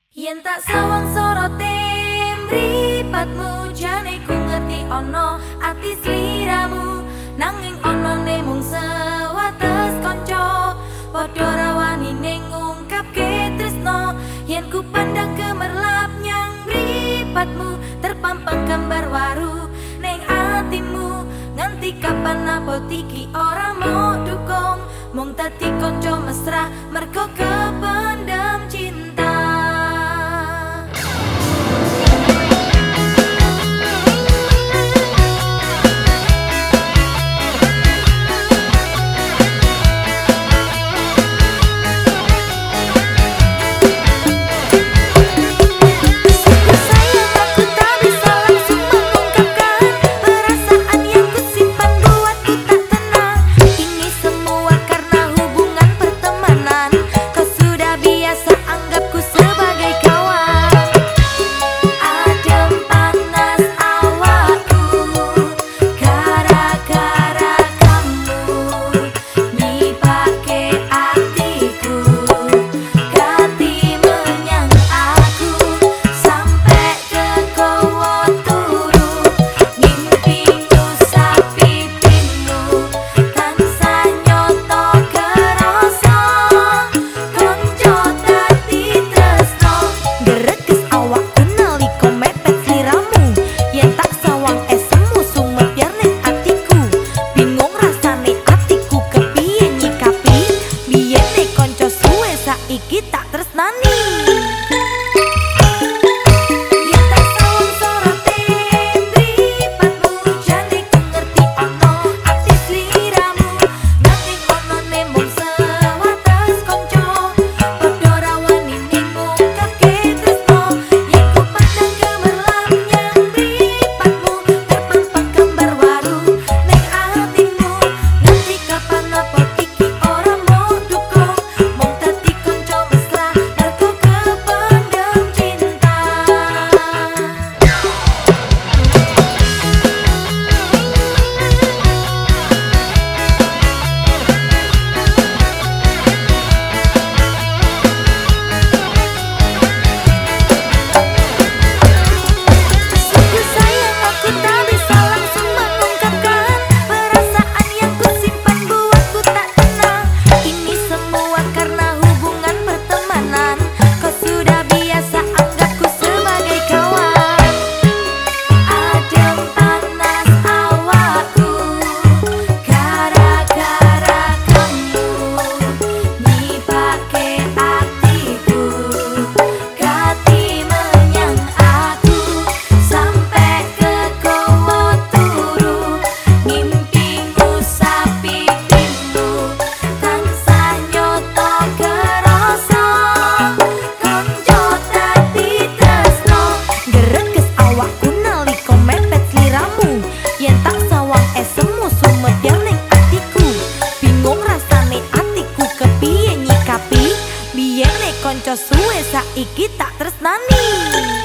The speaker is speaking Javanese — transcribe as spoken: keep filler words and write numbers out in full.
Yen tak sawang sorote mripatmu jane ku ngerti ono ati sliramu nanging ono ne mung sewates kanca padha rawani ning ngungkapke tresno yen ku pandang gemerlap nyang mripatmu terpampang gambar waru ning atimu nganti kapan apa iki ora mau dukung mung dadi kanca mesra mergo kependam cinta. Iki tak tresnani. Konco suwe saiki tak tresnani.